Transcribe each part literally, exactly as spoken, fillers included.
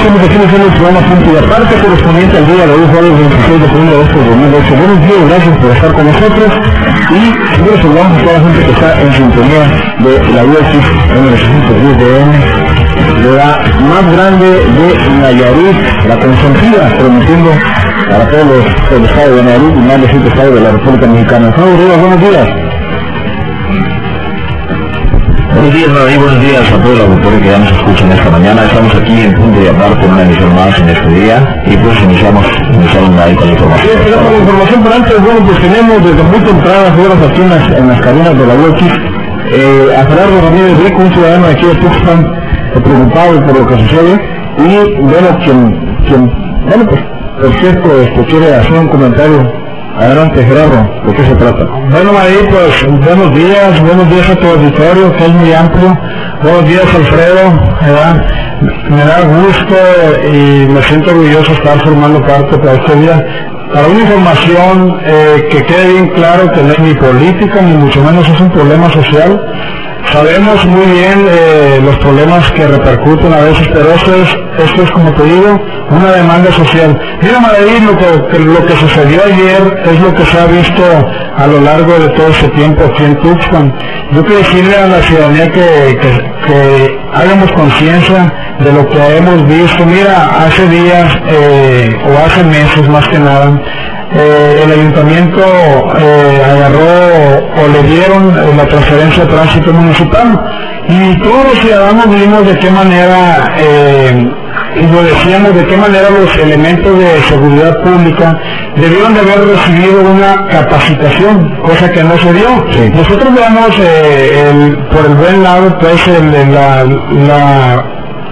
estamos aquí en el programa Punto y Aparte, correspondiente al día de hoy, jueves veintiséis de junio de agosto de dos mil ocho. Buenos días, gracias por estar con nosotros y seguro saludamos a toda la gente que está en sintonía de la U X en el ochocientos diez de M, de la más grande de Nayarit, la consentida, prometiendo para todos los el estado de Nayarit y más de siete estados de la República Mexicana. Buenos días, buenos días. Buenos días, David, buenos días a todos los auditores que ya nos escuchan esta mañana. Estamos aquí en Punto y Aparte con una emisión más en este día y pues iniciamos, iniciamos ahí con la información. Sí, tenemos la información, pero antes, bueno, pues tenemos desde muy tempranas horas aquí en las, en las cadenas de la U X eh, a Gerardo Ramírez Rico, un ciudadano aquí de Tuxpan, eh, preocupado por lo que sucede y bueno, quien, quien bueno, pues por cierto, este, quiere hacer un comentario. Adelante, Gerardo, ¿de qué se trata? Bueno, María, pues buenos días, buenos días a tu auditorio, que es muy amplio. Buenos días, Alfredo, ¿verdad? Me da gusto y me siento orgulloso estar formando parte para este día. Para una información eh, que quede bien claro que no es ni política, ni mucho menos es un problema social. Sabemos muy bien eh, los problemas que repercuten a veces, pero esto es, esto es como te digo, una demanda social. Mira, Madrid, lo que, lo que sucedió ayer es lo que se ha visto a lo largo de todo este tiempo aquí en Tuxpan. Yo quiero decirle a la ciudadanía que, que, que hagamos conciencia de lo que hemos visto. Mira, hace días, eh, o hace meses más que nada, Eh, el ayuntamiento eh, agarró o le dieron eh, la transferencia de tránsito municipal y todos los ciudadanos vimos de qué manera, eh, y lo decíamos, de qué manera los elementos de seguridad pública debieron de haber recibido una capacitación, cosa que no se dio. Sí. Nosotros veamos eh, el, por el buen lado, pues, el, la, la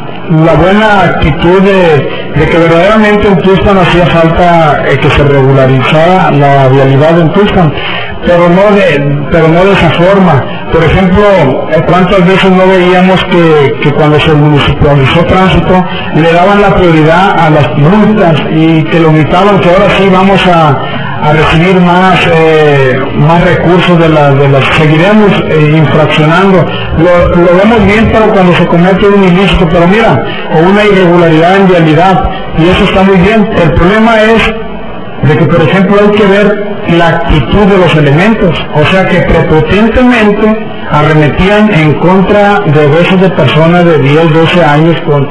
la buena actitud de, de que verdaderamente en Tuxpan hacía falta eh, que se regularizara la vialidad en Tuxpan, pero no de, pero no de esa forma. Por ejemplo, ¿cuántas veces no veíamos que, que cuando se municipalizó tránsito le daban la prioridad a las multas y que lo omitaban, que ahora sí vamos a, a recibir más eh, más recursos de las de las seguiremos eh, infraccionando? Lo, lo vemos bien para cuando se comete un ilícito, pero mira, o una irregularidad en vialidad, y eso está muy bien. El problema es de que, por ejemplo, hay que ver la actitud de los elementos, o sea que prepotentemente arremetían en contra de veces de personas de diez, doce años con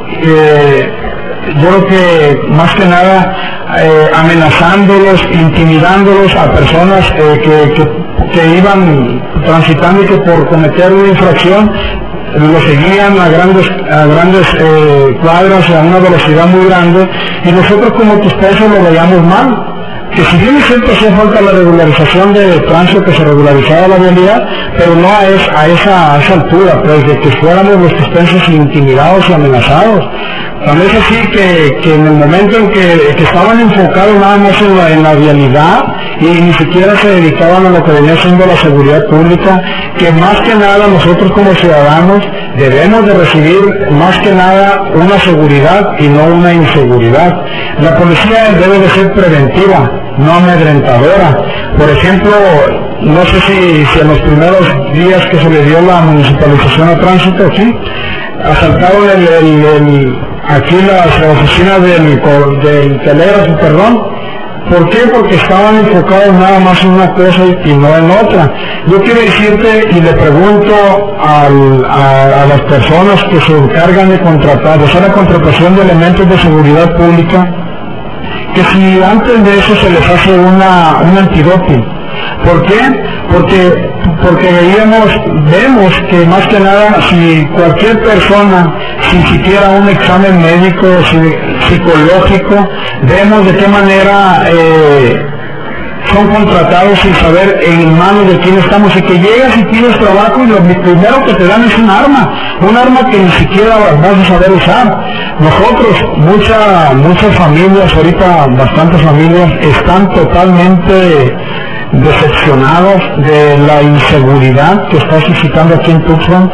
eh, yo creo que más que nada eh, amenazándolos, intimidándolos a personas eh, que, que, que iban transitando y que por cometer una infracción lo seguían a grandes a grandes eh, cuadras a una velocidad muy grande, y nosotros como tuspenses lo veíamos mal. Que si bien es cierto hacía falta la regularización de tránsito, que se regularizara la vialidad, pero no a, es, a, esa, a esa altura, pues de que fuéramos los tuspenses intimidados y amenazados. Tan es así que, que en el momento en que, que estaban enfocados nada más en la, en la vialidad y ni siquiera se dedicaban a lo que venía siendo la seguridad pública, que más que nada nosotros como ciudadanos debemos de recibir más que nada una seguridad y no una inseguridad. La policía debe de ser preventiva, no amedrentadora. Por ejemplo, no sé si, si en los primeros días que se le dio la municipalización a tránsito, sí, asaltaron el, el, el, aquí las oficinas del, del telégrafo, perdón. ¿Por qué? Porque estaban enfocados nada más en una cosa y no en otra. Yo quiero decirte y le pregunto al, a, a las personas que se encargan de contratar, de hacer la contratación de elementos de seguridad pública, que si antes de eso se les hace una, un antidoping. ¿Por qué? Porque, porque veíamos, vemos que más que nada, si cualquier persona, sin siquiera un examen médico, psicológico, vemos de qué manera eh, son contratados sin saber en manos de quién estamos, y que llegas y tienes trabajo y lo primero que te dan es un arma, un arma que ni siquiera vas a saber usar. Nosotros, mucha, muchas familias, ahorita bastantes familias, están totalmente decepcionados de la inseguridad que está suscitando aquí en Tuxpan.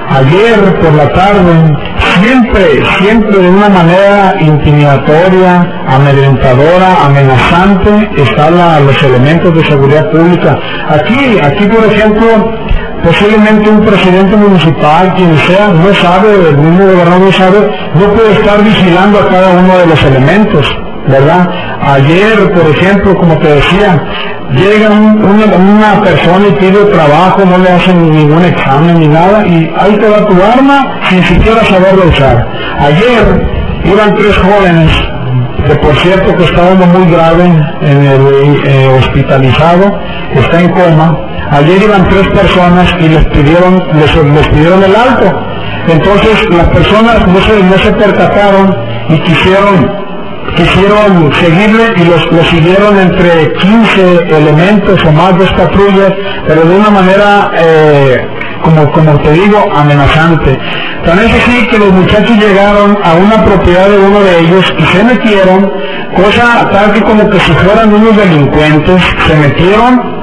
Ayer por la tarde, siempre, siempre de una manera intimidatoria, amedrentadora, amenazante, están la, los elementos de seguridad pública. Aquí, aquí por ejemplo, posiblemente un presidente municipal, quien sea, no sabe, el mismo gobernador no sabe, no puede estar vigilando a cada uno de los elementos, ¿verdad? Ayer, por ejemplo, como te decía, llega un, una, una persona y pide trabajo, no le hacen ningún examen ni nada, y ahí te va tu arma sin siquiera saberlo usar. Ayer iban tres jóvenes, que por cierto que estaba uno muy grave, en el eh, hospitalizado, está en coma. Ayer iban tres personas y les pidieron, les, les pidieron el alto. Entonces las personas no se, no se percataron y quisieron quisieron seguirle y los, los siguieron entre quince elementos o más de esta patrulla, pero de una manera, eh, como, como te digo, amenazante. Tan es así que los muchachos llegaron a una propiedad de uno de ellos y se metieron, cosa tal que como que si fueran unos delincuentes, se metieron,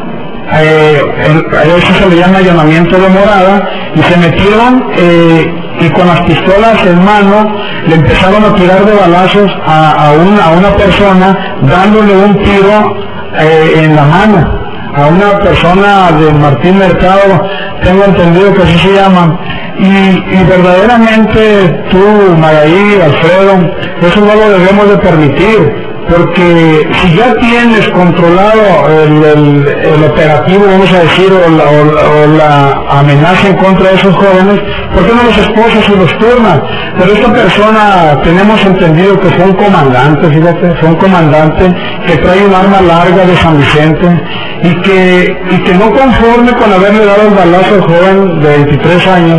eh, a eso se le llama allanamiento de morada, y se metieron, eh, y con las pistolas en mano le empezaron a tirar de balazos a, a, una, a una persona, dándole un tiro eh, en la mano a una persona de Martín Mercado, tengo entendido que así se llama, y, y verdaderamente tú, Magaí, Alfredo, eso no lo debemos de permitir, porque si ya tienes controlado el, el, el operativo, vamos a decir, o la, o, o la amenaza en contra de esos jóvenes, ¿por qué no los esposas y los turnas? Pero esta persona, tenemos entendido que fue un comandante, fíjate, fue un comandante que trae un arma larga de San Vicente, y que, y que no conforme con haberle dado el balazo al joven de veintitrés años,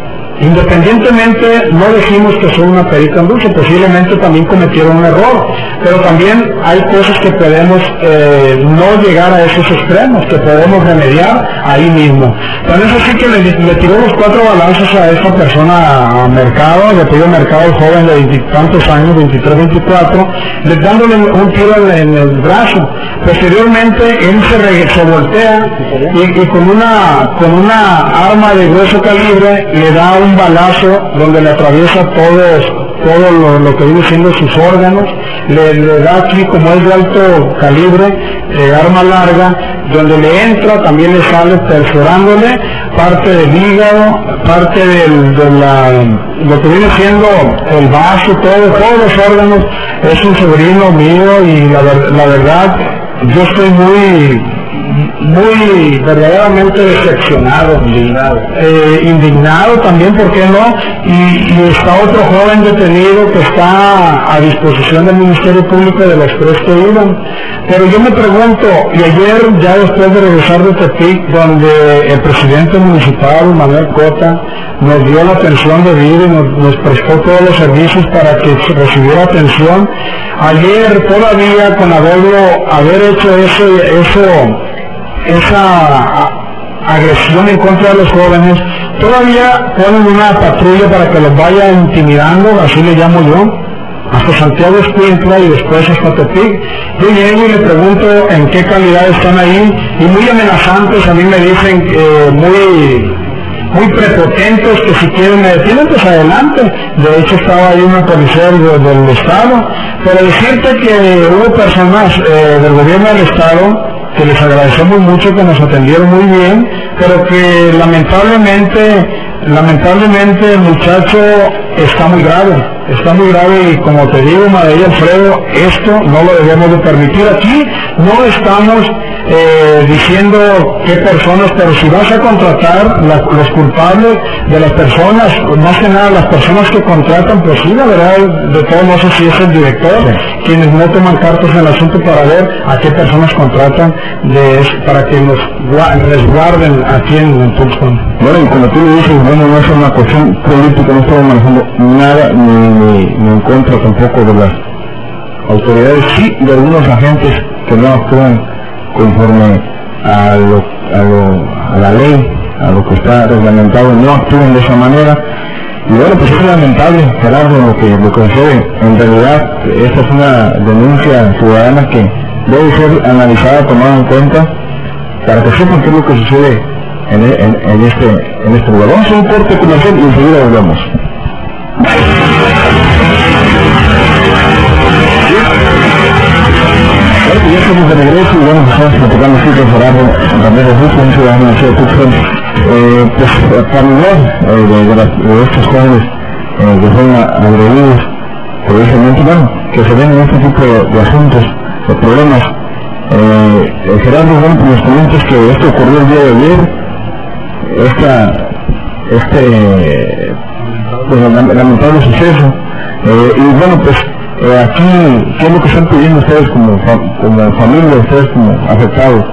independientemente, no decimos que son una perita en dulce, posiblemente también cometieron un error, pero también hay cosas que podemos eh, no llegar a esos extremos, que podemos remediar ahí mismo. Tan es así que le, le tiró los cuatro balazos a esta persona a Mercado, le pidió Mercado al joven de veintitantos años, veintitrés, veinticuatro, le dándole un tiro en, en el brazo. Posteriormente él se, re, se voltea y, y con una con una arma de grueso calibre le da un balazo donde le atraviesa todos, todo lo, lo que viene siendo sus órganos, le, le da aquí, como es de alto calibre, eh, arma larga, donde le entra, también le sale perforándole parte del hígado, parte del, de la, lo que viene siendo el vaso, todo, todos los órganos. Es un sobrino mío y la, la verdad, yo estoy muy, muy verdaderamente decepcionado, indignado, eh, indignado también, ¿por qué no? Y, y está otro joven detenido que está a disposición del Ministerio Público de los tres que iban. Pero yo me pregunto, y ayer ya después de regresar de Tepic, donde el presidente municipal, Manuel Cota, nos dio la atención debida y nos, nos prestó todos los servicios para que recibiera atención, ayer todavía con haberlo, haber hecho eso, eso esa agresión en contra de los jóvenes, todavía ponen una patrulla para que los vaya intimidando, así le llamo yo, hasta Santiago Escuintla y después hasta Tepic. Yo llego y le pregunto en qué calidad están ahí, y muy amenazantes, a mí me dicen eh, muy muy prepotentes, que si quieren me detienen, pues adelante. De hecho estaba ahí una policía del, del Estado, pero decirte que hubo personas eh, del gobierno del Estado que les agradecemos mucho, que nos atendieron muy bien, pero que lamentablemente, lamentablemente el muchacho está muy grave, está muy grave, y como te digo, Magaí, Alfredo, esto no lo debemos de permitir. Aquí no estamos eh, diciendo qué personas, pero si vas a contratar la, los culpables de las personas, más que nada las personas que contratan, pues sí, la verdad, de todos modos, si es el director, sí, quienes no toman cartas en el asunto para ver a qué personas contratan de, para que nos resguarden aquí en, en Tuxpan. Bueno, y como tú le dices, bueno, no es una cuestión política, no estamos manejando nada, ni, ni, ni en contra tampoco de las autoridades, sí, de algunos agentes que no actúan conforme a, lo, a, lo, a la ley, a lo que está reglamentado, no actúan de esa manera. Y bueno, pues es lamentable, Gerardo, lo que, lo que sucede. En realidad, esta es una denuncia ciudadana que debe ser analizada, tomada en cuenta, para que sepan qué es lo que sucede en, en, en, este, en este lugar. Vamos a un corte comercial y enseguida volvemos. Ya estamos de regreso y vamos a estar platicando aquí con Gerardo Ramírez Russo, un ciudadano de Tuxpan, eh, pues familiar eh, de, de, de estos jóvenes eh, que son agredidos precisamente, bueno, que se ven en este tipo de, de asuntos, de problemas. Eh, eh, Gerardo, bueno, pues nos comentas que esto ocurrió el día de ayer, esta, este pues, lamentable suceso, eh, y bueno, pues eh, aquí, ¿qué es lo que están pidiendo ustedes como, como familia, ustedes como afectados?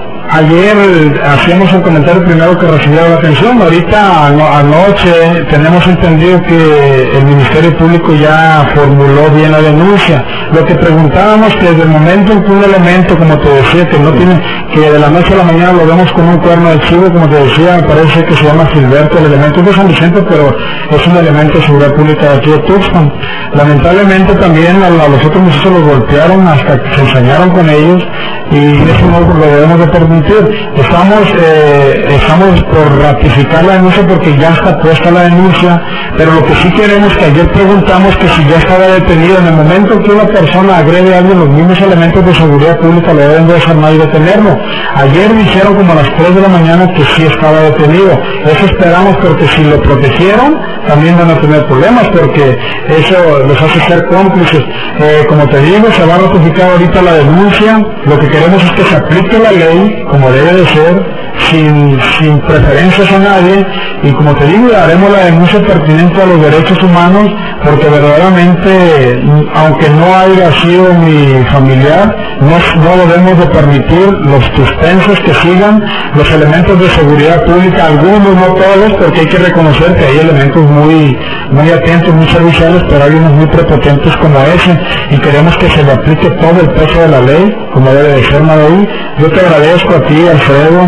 Ayer hacíamos un comentario primero que recibió la atención, ahorita ano, anoche tenemos entendido que el Ministerio Público ya formuló bien la denuncia. Lo que preguntábamos que desde el momento en que un elemento, como te decía, que no tiene, que de la noche a la mañana lo vemos con un cuerno de chivo, como te decía, me parece que se llama Gilberto, el elemento es de San Vicente, pero es un elemento de seguridad pública de aquí de Tuxpan. Lamentablemente también a, a los otros muchachos los golpearon hasta que se ensañaron con ellos, y eso no lo debemos de permitir. Estamos, eh, estamos por ratificar la denuncia porque ya está puesta la denuncia, pero lo que sí queremos, que ayer preguntamos que si ya estaba detenido, en el momento que una persona agrede a alguien, los mismos elementos de seguridad pública lo deben de desarmar y detenerlo. Ayer dijeron como a las tres de la mañana que sí estaba detenido. Eso esperamos, porque si lo protegieron también van a tener problemas, porque eso les hace ser cómplices. Eh, como te digo, se va a ratificar ahorita la denuncia. Lo que queremos es que se aplique la ley como debe de ser, sin, sin preferencias a nadie, y como te digo, haremos la denuncia pertinente a los derechos humanos, porque verdaderamente, aunque no haya sido mi familiar, no, no debemos de permitir los suspensos que sigan los elementos de seguridad pública, algunos, no todos, porque hay que reconocer que hay elementos muy, muy atentos, muy serviciales, pero hay unos muy prepotentes como ese, y queremos que se le aplique todo el peso de la ley, como debe de ser, Madaí. Yo te agradezco a ti, Alfredo,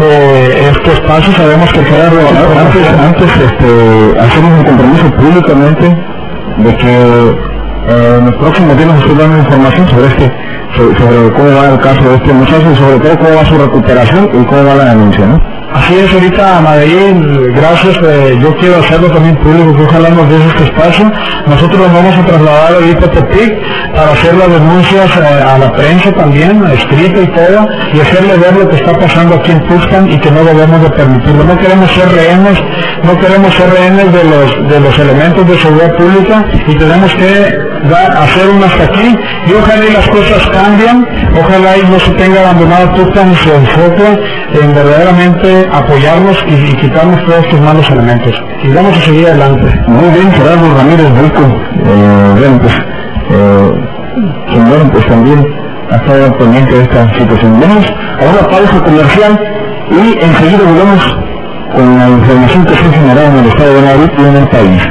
eh, este espacio. Sabemos que queda revelado. Antes, antes este, hacemos un compromiso públicamente de que eh, en los próximos días nos estoy dando información sobre este, sobre, sobre cómo va el caso de este muchacho, y sobre todo cómo va su recuperación y cómo va la denuncia, ¿no? Así es, ahorita, Madaí, gracias, eh, yo quiero hacerlo también público, que ojalá nos des este espacio. Nosotros nos vamos a trasladar ahorita a Tepic para hacer las denuncias eh, a la prensa también, escrita y todo, y hacerle ver lo que está pasando aquí en Tuxpan y que no debemos de permitirlo. No queremos ser rehenes, no queremos ser rehenes de los, de los elementos de seguridad pública, y tenemos que dar, hacer un hasta aquí, y ojalá y las cosas cambian, ojalá y no se tenga abandonado Tuxpan y se enfoque en verdaderamente apoyarnos y, y quitarnos todos estos malos elementos. Y vamos a seguir adelante. Muy bien, Gerardo Ramírez Rico, eh, bueno, pues, eh, quien, bueno, pues también ha estado pendiente de esta situación. Vamos a una pausa comercial y enseguida volvemos con la información que se ha generado en el estado de Nayarit y en el país.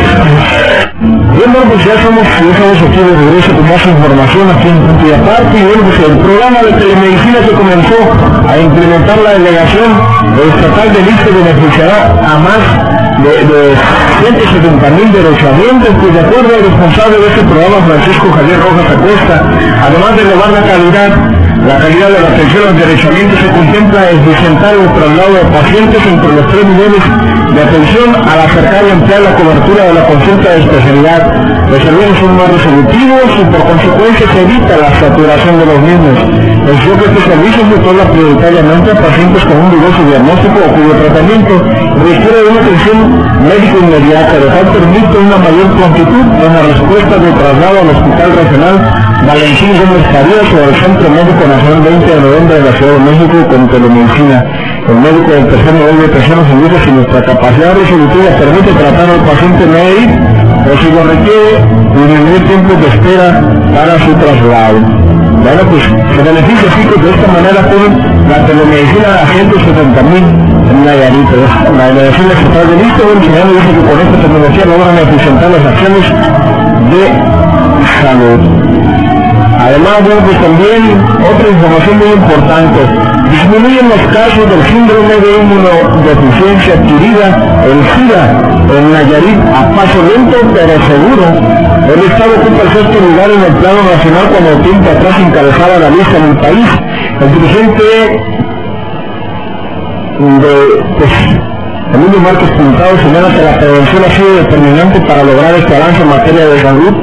Bien, bueno, pues ya estamos, ya estamos aquí de regreso con más información aquí en Punto y Aparte, y bueno, pues el programa de telemedicina que comenzó a implementar la delegación estatal del I S S S T E beneficiará a más de, de ciento setenta mil derechohabientes, pues de acuerdo al responsable de este programa, Francisco Javier Rojas Acosta. Además de elevar la calidad, la calidad de la atención a los derechohabientes, se contempla el desentar el traslado de pacientes entre los tres niveles de atención al acercar y ampliar la cobertura de la consulta de especialidad. Los servicios son más resolutivos y por consecuencia se evita la saturación de los mismos. El enfoque de este servicio se otorga prioritariamente a pacientes con un dudoso diagnóstico o cuyo tratamiento requiere de una atención médico inmediata, lo cual permite una mayor prontitud en la respuesta de traslado al Hospital Regional Valentín Gómez Farías o al Centro Médico Nacional veinte de noviembre de la Ciudad de México con telemedicina. El médico del tercer nivel de atención nos indica si nuestra capacidad resolutiva permite tratar al paciente M E I o si lo requiere disminuir tiempos de espera para su traslado. Bueno, pues se beneficia así que de esta manera con la telemedicina a ciento setenta mil en Nayarit. La delegación estatal del I S S S T E, bueno, señor, dice que con esta tecnología logran eficientar las acciones de salud. Además, bueno, pues también otra información muy importante: disminuyen los casos del síndrome de inmunodeficiencia adquirida, el SIDA, en Nayarit a paso lento pero seguro. El estado ocupa el sexto lugar en el plano nacional cuando tiempo atrás encabezaba la lista en el país. El dirigente de pues, Emilio Márquez Pintado señala que la prevención ha sido determinante para lograr este avance en materia de salud,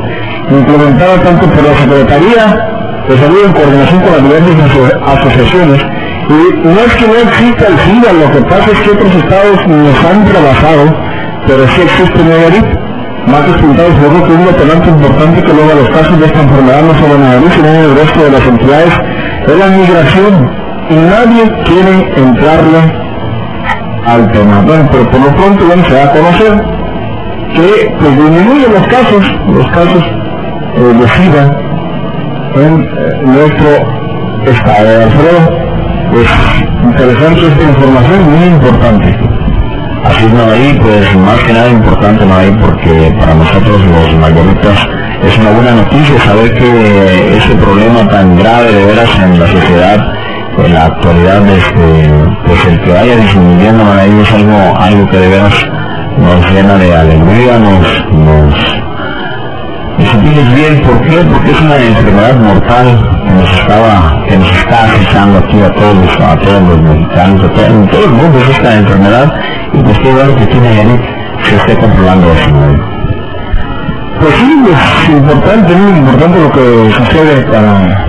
implementada tanto por la Secretaría de Salud en coordinación con las diversas aso asociaciones, Y no es que no exista el SIDA, lo que pasa es que otros estados nos han rebasado, pero sí existe Nayarit. Marcos Pintados dijo que un detonante importante que luego los casos de esta enfermedad no solo en Nayarit, sino en el resto de las entidades, es la migración. Y nadie quiere entrarle al tema. Bueno, pero por lo pronto bueno, se va a conocer que pues, disminuyen los casos, los casos eh, de SIDA en eh, nuestro estado. Alfredo, pues interesante esta información, muy importante. Así es, Novaí, pues más que nada importante, Novaí, porque para nosotros los mayoritas es una buena noticia saber que ese problema tan grave de veras en la sociedad en la actualidad, este, pues el que vaya disminuyendo, Novaí, es algo, algo que de veras nos llena de alegría, nos, nos, nos sentimos bien. ¿Por qué? Porque es una enfermedad mortal que nos estaba, que nos está acechando aquí a todos los, a todos los mexicanos, a todo, en todo el mundo es esta enfermedad, y pues qué bueno que aquí en Nayarit se esté controlando eso, ¿no? Pues sí, es importante, muy importante lo que sucede para,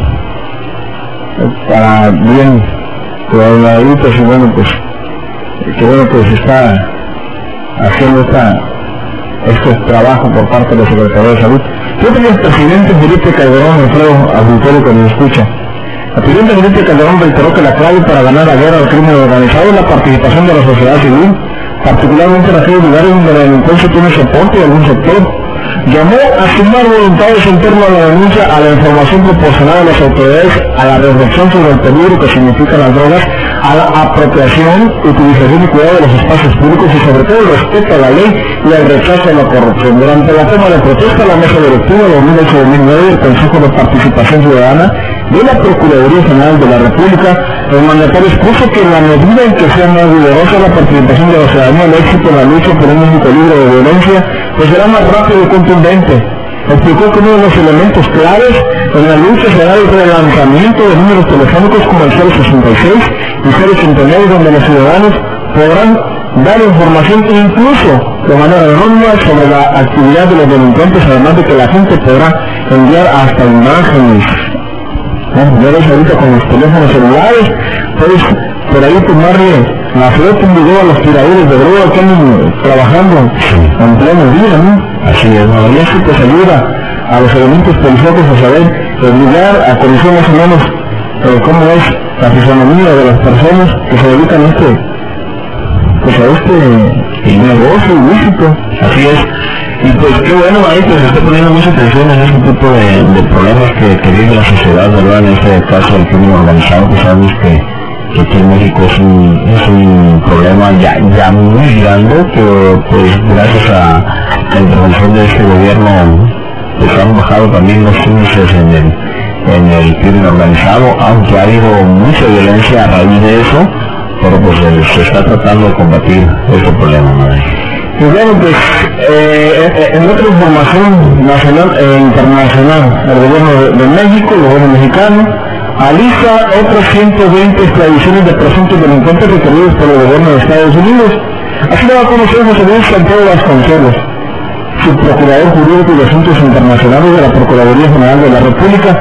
para bien de los adultos, y bueno, pues, que bueno que se está haciendo esta, este trabajo por parte de la Secretaría de Salud. Yo tenía el presidente Felipe Calderón, Alfredo, auditorio que nos escucha. El presidente Felipe Calderón reiteró que la clave para ganar la guerra al crimen organizado es la participación de la sociedad civil, particularmente en aquellos lugares donde la delincuencia tiene soporte de algún sector. Llamó a sumar voluntades en torno a la denuncia, a la información proporcionada a las autoridades, a la reflexión sobre el peligro que significan las drogas, a la apropiación, utilización y cuidado de los espacios públicos y sobre todo el respeto a la ley y el rechazo a la corrupción. Durante la toma de protesta, la mesa directiva de dos mil ocho a dos mil nueve del Consejo de Participación Ciudadana de la Procuraduría General de la República, el mandatario expuso que en la medida en que sea más vigorosa la participación de la ciudadanía, el éxito en la lucha por un México libre de violencia, pues será más rápido y contundente. Explicó que uno de los elementos claves en la lucha será el relanzamiento de números telefónicos como el cero sesenta y seis y cero ochenta y nueve, donde los ciudadanos podrán dar información incluso de manera anónima sobre la actividad de los delincuentes, además de que la gente podrá enviar hasta imágenes. Bueno, ya ves ahorita con los teléfonos celulares, puedes por ahí tomarle la flota un video a los tiradores de droga que andan trabajando en pleno día, ¿no? Así es, ¿no? Y eso pues ayuda a los elementos policiales a saber, obligar a conocer más o menos eh, cómo es la fisonomía de las personas que se dedican a este, pues a este negocio ilícito. Así es. Y pues qué bueno, ahí pues se está poniendo mucha atención en este tipo de, de problemas que, que vive la sociedad, ¿verdad? En este caso del crimen organizado, que sabemos que, que aquí en México es un, es un problema ya, ya muy grande, que pues gracias a la intervención de este gobierno pues han bajado también los índices en el, en el crimen organizado, aunque ha habido mucha violencia a raíz de eso, pero pues se está tratando de combatir este problema, ¿no? Y bueno, pues eh, en otra información nacional e internacional, el gobierno de, de México, el gobierno mexicano, alista otras ciento veinte extradiciones de presuntos delincuentes requeridos por el gobierno de Estados Unidos. Así lo va a conocer José Luis Santiago Vasconcelos, subprocurador jurídico de Asuntos Internacionales de la Procuraduría General de la República.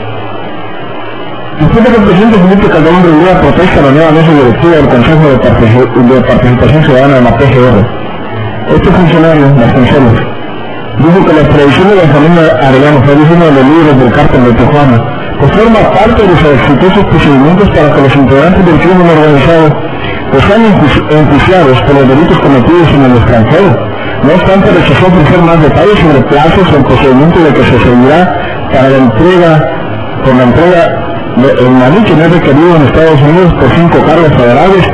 Después de que el presidente Felipe Calderón reunió a protesta la nueva mesa directiva del Consejo de, Partici de Participación Ciudadana de la P G R. Este funcionario, Vasconcelos, dijo que la extradición de la familia Arellano, fue uno de los líderes del cártel de Tijuana, pues forma parte de los exitosos procedimientos para que los integrantes del crimen organizado pues sean enjuiciados por los delitos cometidos en el extranjero. No obstante, rechazó ofrecer más detalles sobre plazos o el procedimiento de que se seguirá para la entrega, con la entrega de, en la lucha no es requerido en Estados Unidos por cinco cargos federales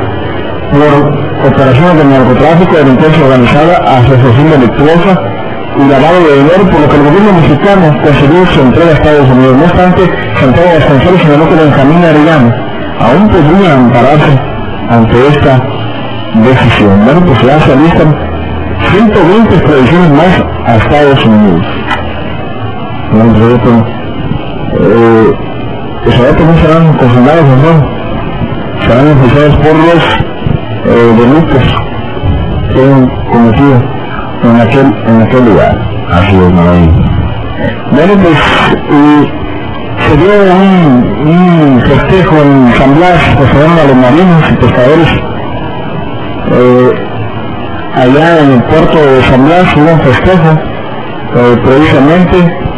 por operaciones de narcotráfico, delincuencia organizada, asociación delictuosa y lavado de dinero, por lo que el gobierno mexicano concedió su entrega a Estados Unidos. No obstante, Santiago Vasconcelos señaló que Benjamín Arellano aún podría ampararse ante esta decisión. Bueno, pues ya se alistan ciento veinte extradiciones más a Estados Unidos. Bueno, pues, eh, pues ahora también serán consignados, ¿no? Serán enjuiciados por los Eh, delitos que han cometido en aquel, en aquel lugar. Así es, ¿no? Bueno, pues, y se dio un, un festejo en San Blas, que se llaman a los marinos y pescadores. Eh, allá en el puerto de San Blas hubo un festejo, eh, precisamente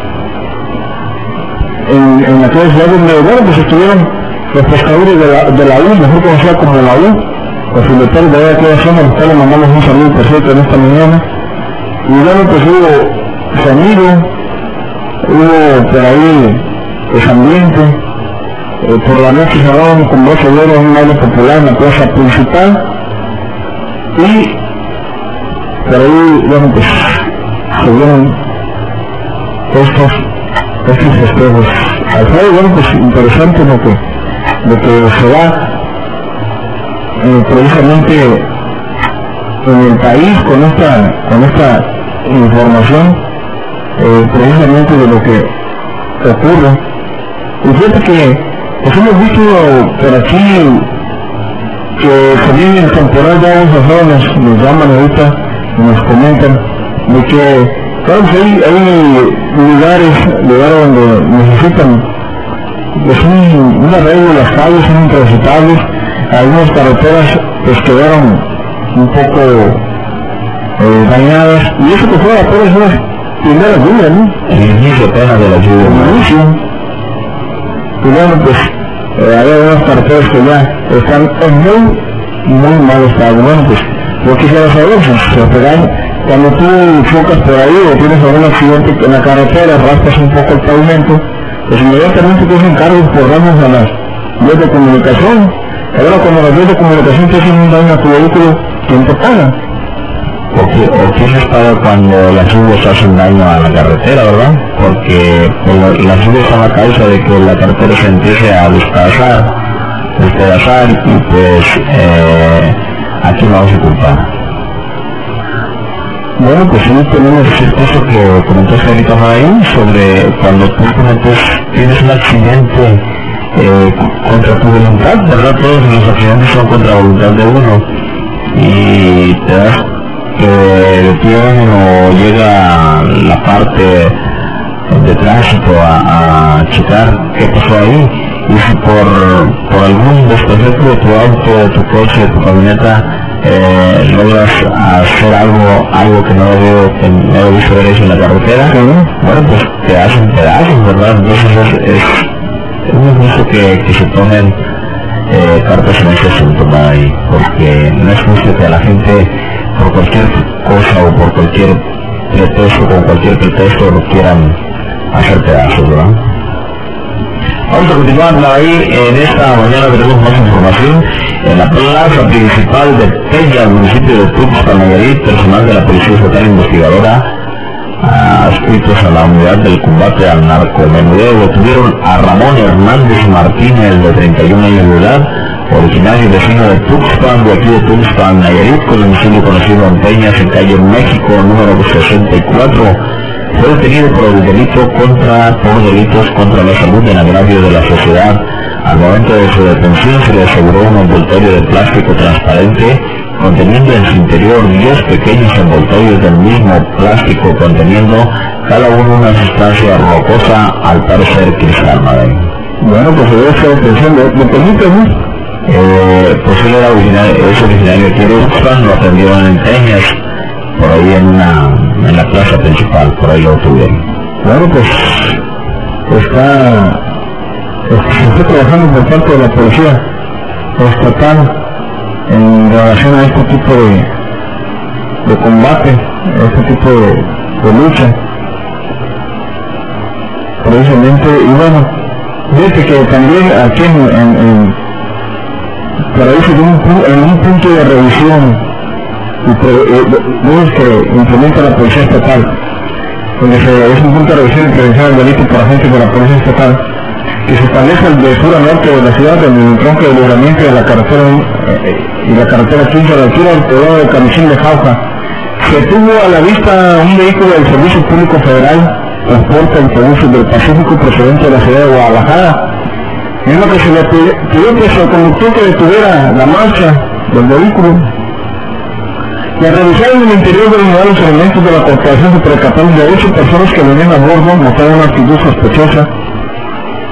en, en aquella ciudad donde, bueno, pues estuvieron los pescadores de la, de la U, mejor conocida como la U, los fileteros de aquella zona, a los cuales mandamos un saludo por cierto en esta mañana. Y bueno, pues hubo sonido, hubo por ahí ese ambiente, eh, por la noche se daban con voz de un baile popular en la plaza principal, y por ahí, bueno, pues se dieron estos, estos festejos. Al final, bueno, pues interesante lo que, lo que se da eh, precisamente en el país con esta, con esta información, eh, precisamente de lo que ocurre. Y fíjate que pues hemos visto por aquí que se viene el temporal de aguas pasadas, nos, nos llaman ahorita y nos comentan de que, claro, pues hay, hay lugares, lugares donde necesitan pues un, un arreglo de las calles, son intransitables, algunas carreteras pues quedaron un poco eh, dañadas, y eso que fue apenas unas primeras lluvias, ¿no? El inicio apenas de la lluvia. El inicio. Y bueno, pues eh, hay algunas carreteras que ya están en muy, muy mal estado. Bueno, pues yo quisiera saber si se pegan, cuando tú chocas por ahí o tienes algún accidente en la carretera, raspas un poco el pavimento, pues inmediatamente te hacen cargos por daños a las vías de comunicación. Ahora cuando las vías de comunicación te hacen un daño a tu vehículo, ¿quién te paga? O, que, o quién les paga cuando las lluvias hacen daño a la carretera, ¿verdad? Porque pues, la, las lluvias son la causa de que la carretera se empiece a despedazar, despedazar y pues eh, ¿a quién vamos a culpar? Bueno, pues sí, tenemos eso que comentaste ahorita ahí sobre cuando tú cometes, tienes un accidente eh, contra tu voluntad, ¿verdad? Todos los accidentes son contra la voluntad de uno y te das que detienen o llega la parte de tránsito a, a checar qué pasó ahí, y si por, por algún desperfecto de tu auto, de tu coche, de tu camioneta eh, logras hacer algo algo que no debo, que no debo haber hecho en la carretera, ¿sí? Bueno, pues te hacen pedazos, ¿verdad? Entonces es, es, es muy justo que, que se tomen eh, cartas en este asunto, ¿verdad? Ahí, porque no es justo que a la gente por cualquier cosa o por cualquier pretexto, con cualquier pretexto lo quieran hacer pedazos, ¿verdad? Vamos a continuar ahí, en esta mañana tenemos más información. En la plaza principal de Peña, municipio de Tuxpan, Nayarit, personal de la Policía Estatal Investigadora, adscritos a la unidad del combate al narcomenudeo, detuvieron a Ramón Hernández Martínez, de treinta y un años de edad, originario y vecino de Tuxpan, de aquí de Tuxpan, Nayarit, con domicilio conocido en Peñas, en calle México, número sesenta y cuatro. Fue detenido por el delito contra, por delitos contra la salud en agravio de la sociedad. Al momento de su detención se le aseguró un envoltorio de plástico transparente conteniendo en su interior diez pequeños envoltorios del mismo plástico conteniendo cada uno una sustancia rocosa, al parecer cristal, madre. Bueno, pues se debe estar detención de, de pelito, ¿no? Eh, pues él era originario, es originario de Tuxpan, lo atendieron en Peñas, por ahí en una, en la plaza principal, por ahí lo tuvieron. Bueno, pues está, se está trabajando por parte de la policía estatal en relación a este tipo de, de combate, a este tipo de, de lucha, precisamente. Y bueno, fíjate que también aquí en, en, en para eso en un, en un punto de revisión y que implementa la policía estatal, donde se, es un punto de revisión y prevención del delito por agentes de la policía estatal, que se establece de sur a norte de la ciudad, en el tronco de libramiento de la carretera eh, y la carretera quince a la altura del poblado de Camisín de Jauja. Se tuvo a la vista un vehículo del Servicio Público Federal, transporte autobuses del Pacífico procedente de la ciudad de Guadalajara. En lo que se le pidió que el conductor que detuviera la marcha del vehículo. Y al revisar en el interior del unidad los elementos de la corporación se percataron de ocho personas que venían a bordo, mostraron una actitud sospechosa.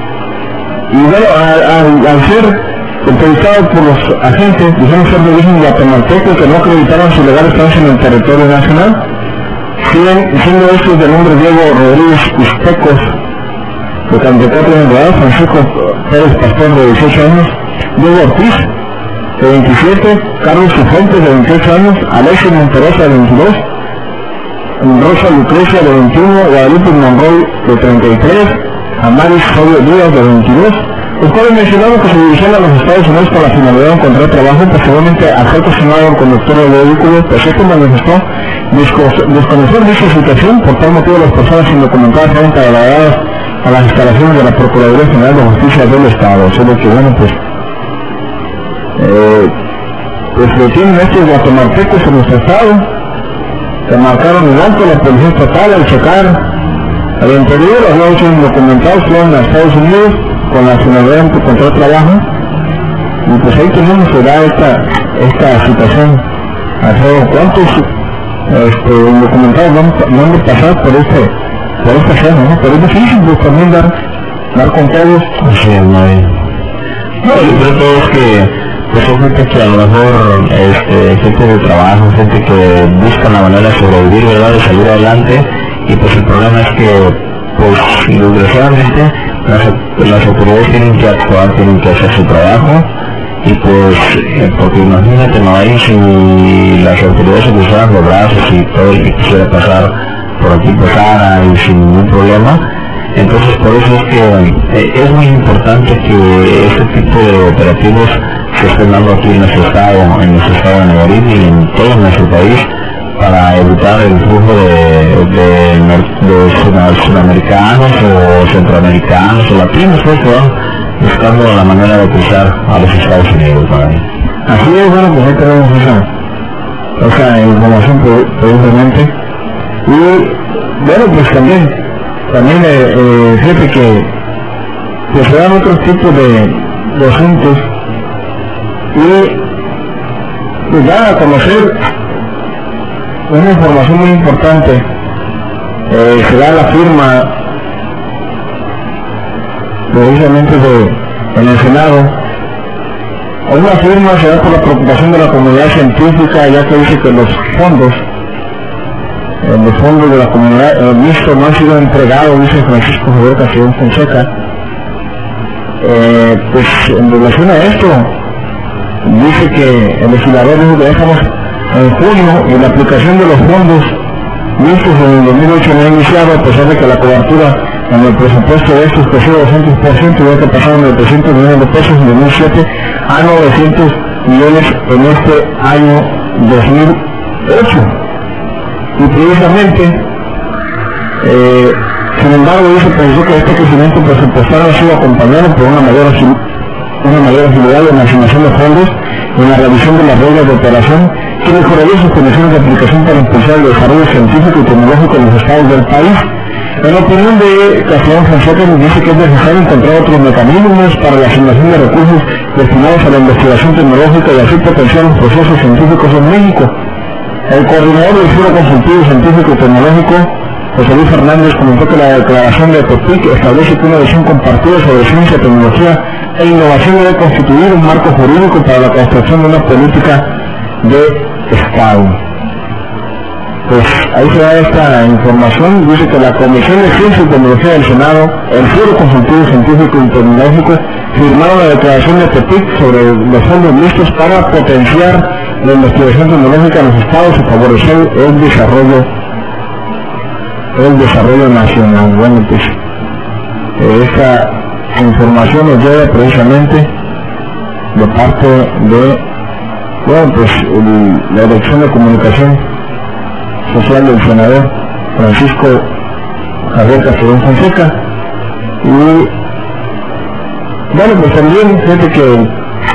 Y bueno, al, al ser entrevistados por los agentes, dijeron ser de origen guatemalteco que no acreditaron su legal estancia en el territorio nacional, siendo estos de nombre Diego Rodríguez Istecos, de treinta y cuatro años de edad, Francisco Pérez Pastor, de dieciocho años, Diego Ortiz, de veintisiete, Carlos Cifuentes, de veintiocho años, Alexis Monterosa, de veintidós, Rosa Lucrecia, de veintiuno, Guadalupe Monroy, de treinta y tres, Amaris Fabio Díaz, de veintidós, los cuales mencionaron que se dirigían a los Estados Unidos con la finalidad de encontrar trabajo. Posteriormente, al ser cuestionado el conductor del vehículo, pues este manifestó desconocer dicha situación. Por tal motivo, las personas indocumentadas fueron trasladadas a las instalaciones de la Procuraduría General de Justicia del Estado. Solo que, bueno, pues, eh, pues lo tienen estos guatemaltecos en nuestro estado, que marcaron el alto la Policía Estatal al checar al interior, los nuevos indocumentados fueron a Estados Unidos con la finalidad de encontrar trabajo, y pues ahí tenemos que dar esta, esta situación. Alfredo, ¿cuántos este, indocumentados van, van a pasar por este, por esta zona, ¿no? Pero es difícil pues también dar, dar con todos. Sí, no hay. No, yo creo todo es que pues son gente que a lo mejor, este, gente de trabajo, gente que busca la manera de sobrevivir, ¿verdad?, de salir adelante, y pues el problema es que, pues, desgraciadamente, Las, las autoridades tienen que actuar, tienen que hacer su trabajo, y pues, eh, porque imagínate, no hay si las autoridades se cruzaran los brazos y todo el que quisiera pasar por aquí pasara y sin ningún problema. Entonces por eso es que eh, es muy importante que este tipo de operativos se estén dando aquí en nuestro estado, en nuestro estado de Nayarit y en todo nuestro país, para evitar el flujo de, de, de sudamericanos o centroamericanos o latinos, pues, ¿no?, buscando la manera de cruzar a los Estados Unidos. ¿Vale? Así es, bueno, pues ahí tenemos esa, esa información precisamente. Y bueno, pues también, también eh, eh, fíjate que, que se dan otros tipos de, de asuntos, y pues ya a conocer una información muy importante. Eh, se da la firma precisamente de, en el Senado. Una firma se da por la preocupación de la comunidad científica, ya que dice que los fondos eh, los fondos de la comunidad eh, mixto no han sido entregados, dice Francisco Javier Castellón Fonseca. Eh, pues en relación a esto, dice que el legislador dijo que dejamos en junio, y la aplicación de los fondos vistos en el dos mil ocho no ha iniciado, a pesar de que la cobertura en el presupuesto de estos creció doscientos por ciento, ya que pasaron de trescientos millones de pesos en dos mil siete a novecientos millones en este año dos mil ocho. Y precisamente, eh, sin embargo, dice pensó que este crecimiento presupuestario ha sido acompañado por una mayor, una mayor agilidad en la asignación de fondos, en la revisión de las reglas de operación, que mejoraría sus condiciones de aplicación para impulsar el desarrollo científico y tecnológico en los estados del país. En la opinión de Castellón Fonseca, nos dice que es necesario encontrar otros mecanismos para la asignación de recursos destinados a la investigación tecnológica y así potenciar los procesos científicos en México. El coordinador del Foro Consultivo Científico y Tecnológico, José Luis Fernández, comentó que la declaración de Tepic establece que una visión compartida sobre ciencia, tecnología e innovación debe constituir un marco jurídico para la construcción de una política de Estado. Pues ahí se da esta información. Dice que la Comisión de Ciencia y Tecnología del Senado, el Foro Consultivo Científico y Tecnológico, firmaron la declaración de Tepic sobre los fondos mixtos para potenciar la investigación tecnológica en los estados y favorecer el desarrollo el desarrollo nacional. Bueno, pues eh, esta información nos llega precisamente de parte de, bueno, pues el, la Dirección de Comunicación Social del senador Francisco Javier Castellón Fonseca. Y bueno, pues también fíjate que el,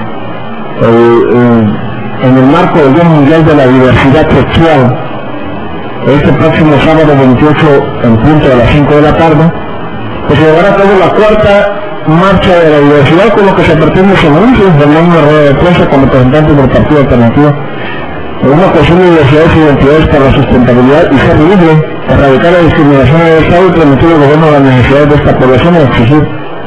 el, en el marco del Día Mundial de la Diversidad Sexual, este próximo sábado veintiocho en punto de las cinco de la tarde, pues se llevará a cabo la cuarta marcha de la diversidad, con lo que se pretende, según en una rueda de prensa con representantes del Partido Alternativo, una cuestión de diversidades y identidades para la sustentabilidad y ser libre, erradicar la discriminación en el Estado y permitir al gobierno las necesidades de esta población y exigir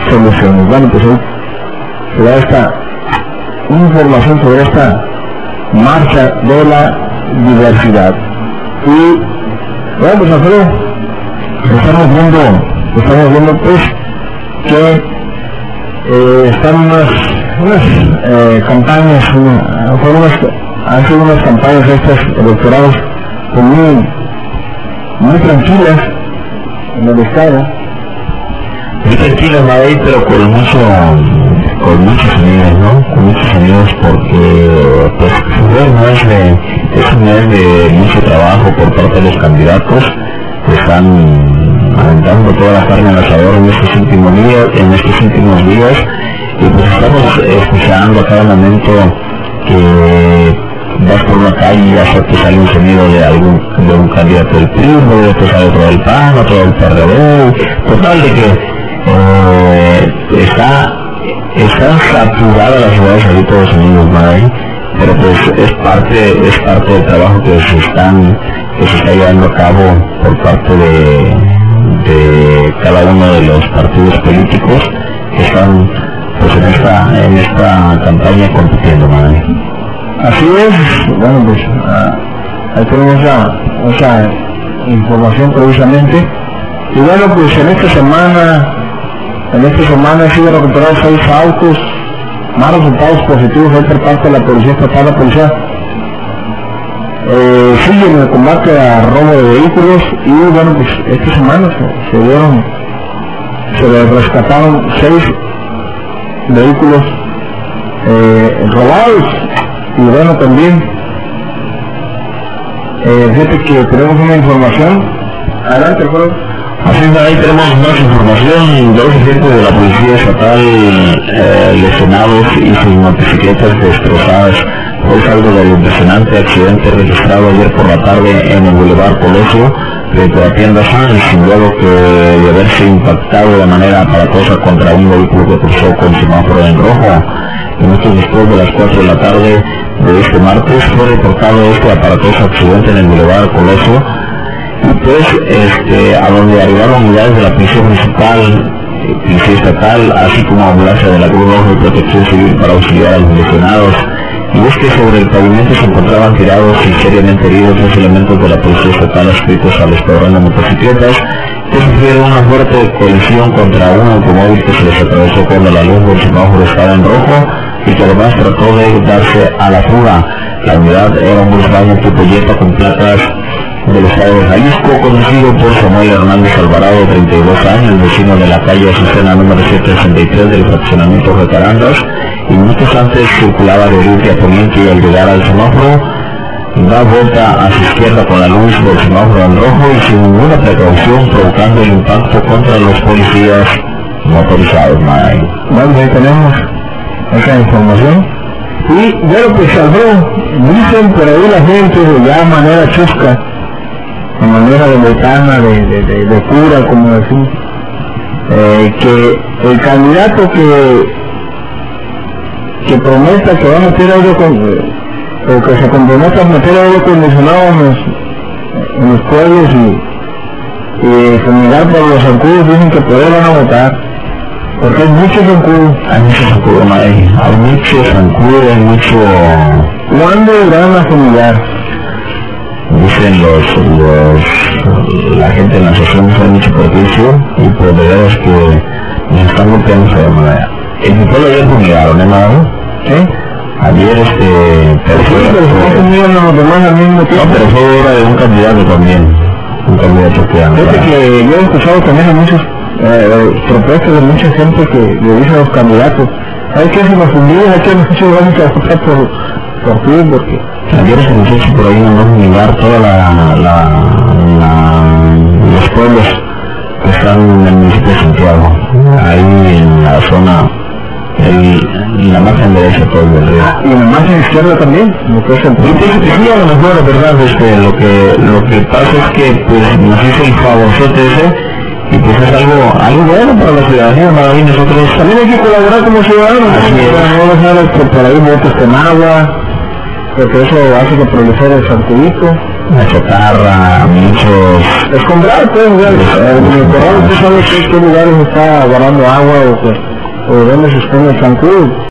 soluciones. Bueno, pues hoy se da esta información sobre esta marcha de la diversidad. Y bueno, pues nosotros estamos viendo, estamos viendo pues que eh, están unas, unas eh, campañas, una, unas, han sido unas campañas estas electorales muy, muy tranquilas en el estado. Muy tranquilas, Madrid, pero con mucho, con muchos amigos, ¿no? Con muchos amigos porque pues no es de, es un mes de mucho trabajo por parte de los candidatos que están aventando toda la carne al asador en estos últimos días, en estos últimos días, y pues estamos escuchando a cada momento que vas por la calle y hasta te sale un sonido de algún, de un candidato del P R I, luego te sale otro del P A N, otro del P R D, total de que eh, está, está saturada la ciudad de San Todos Unidos, Madrid, pero pues es parte, es parte del trabajo que se están, que se está llevando a cabo por parte de, de cada uno de los partidos políticos que están pues en esta, en esta campaña compitiendo, Madrid. Así es, bueno pues uh, ahí tenemos esa, esa información precisamente. Y bueno pues en esta semana, en esta semana han sido recuperados seis autos, más resultados positivos hoy por parte de la Policía Estatal. La policía eh, sigue en el combate a robo de vehículos y bueno pues esta semana se, se dieron, se rescataron seis vehículos eh, robados. Y bueno, también, eh, fíjate que tenemos una información. Adelante, Alfredo. Así es, ahí tenemos más información. Dos agentes de la Policía Estatal eh, lesionados y sus motocicletas destrozadas fue saldo del impresionante accidente registrado ayer por la tarde en el Boulevard Colosio, frente a la tienda Sanz, luego que de haberse impactado de manera aparatosa contra un vehículo que cruzó con semáforo en rojo. Minutos después de las cuatro de la tarde de este martes fue reportado este aparatoso accidente en el Boulevard Colosio, y pues este, a donde arribaron unidades de la Policía Municipal, Policía Estatal, así como ambulancia de la Cruz Roja y Protección Civil para auxiliar a los lesionados. Y es que sobre el pavimento se encontraban tirados y seriamente heridos dos elementos de la Policía Estatal adscritos al escuadrón de motocicletas, que sufrieron una fuerte colisión contra un automóvil que se les atravesó cuando la luz del semáforo estaba en rojo y que además trató de darse a la fuga. La unidad era un Volkswagen tipo Jetta con placas del estado de Jalisco, conocido por Samuel Hernández Alvarado, treinta y dos años, vecino de la calle Azucena número setecientos sesenta y tres del fraccionamiento Jacarandas, y minutos antes circulaba de oriente a poniente y al llegar al semáforo da vuelta a su izquierda con la luz del semáforo en rojo y sin ninguna precaución, provocando el impacto contra los policías motorizados. Bueno, ahí tenemos esa información. Y bueno, pues Alfredo, dicen por ahí la gente de ya manera chusca, de manera de botana, de, de, de, de cura, como decimos, eh, que el candidato que que prometa que va a meter aire con, eh, o que se comprometa a meter aire acondicionado en los, en los pueblos y, y fumigar por los zancudos, dicen que por él van a votar, porque hay muchos zancudos. Hay muchos zancudos, hay, hay muchos zancudos, hay mucho... ¿Cuándo irán a fumigar? Dicen los, los, la gente en la asociación que hay mucho perjuicio y por verdad es que nos están golpeando de manera. En mi pueblo ayer fumigaron, ¿eh, Mauro? ¿Sí? Ayer este... Pero sí, pero se están fumigando los demás al mismo tiempo. No, pero fue hora de un candidato también. Un candidato que anda. Fíjate que yo he escuchado también a muchos eh, propuestas de mucha gente que le dicen a los candidatos, hay que hacer los fundidos, hay que nosotros vamos a votar por, por ti, porque... Ayer se nos por ahí no fumigar toda la, la, la, los pueblos que están en el municipio de Santiago, ahí en la zona, en la margen derecha todo el río. Y en la margen izquierda también, lo que es el sí, sí, a lo mejor, de verdad, este, lo que lo que pasa es que pues nos hizo el favorzote ese, y pues es algo, algo bueno para la ciudadanía, para mí nosotros también hay que colaborar como ciudadanos, así es. No dejar por ahí botes con agua, porque eso hace que prolifere el zancudito, la chatarra, muchos... Escombrar, pues, ya, en el corral usted sabe qué, qué lugares está agarrando agua o, que, o dónde se esconde el chancú.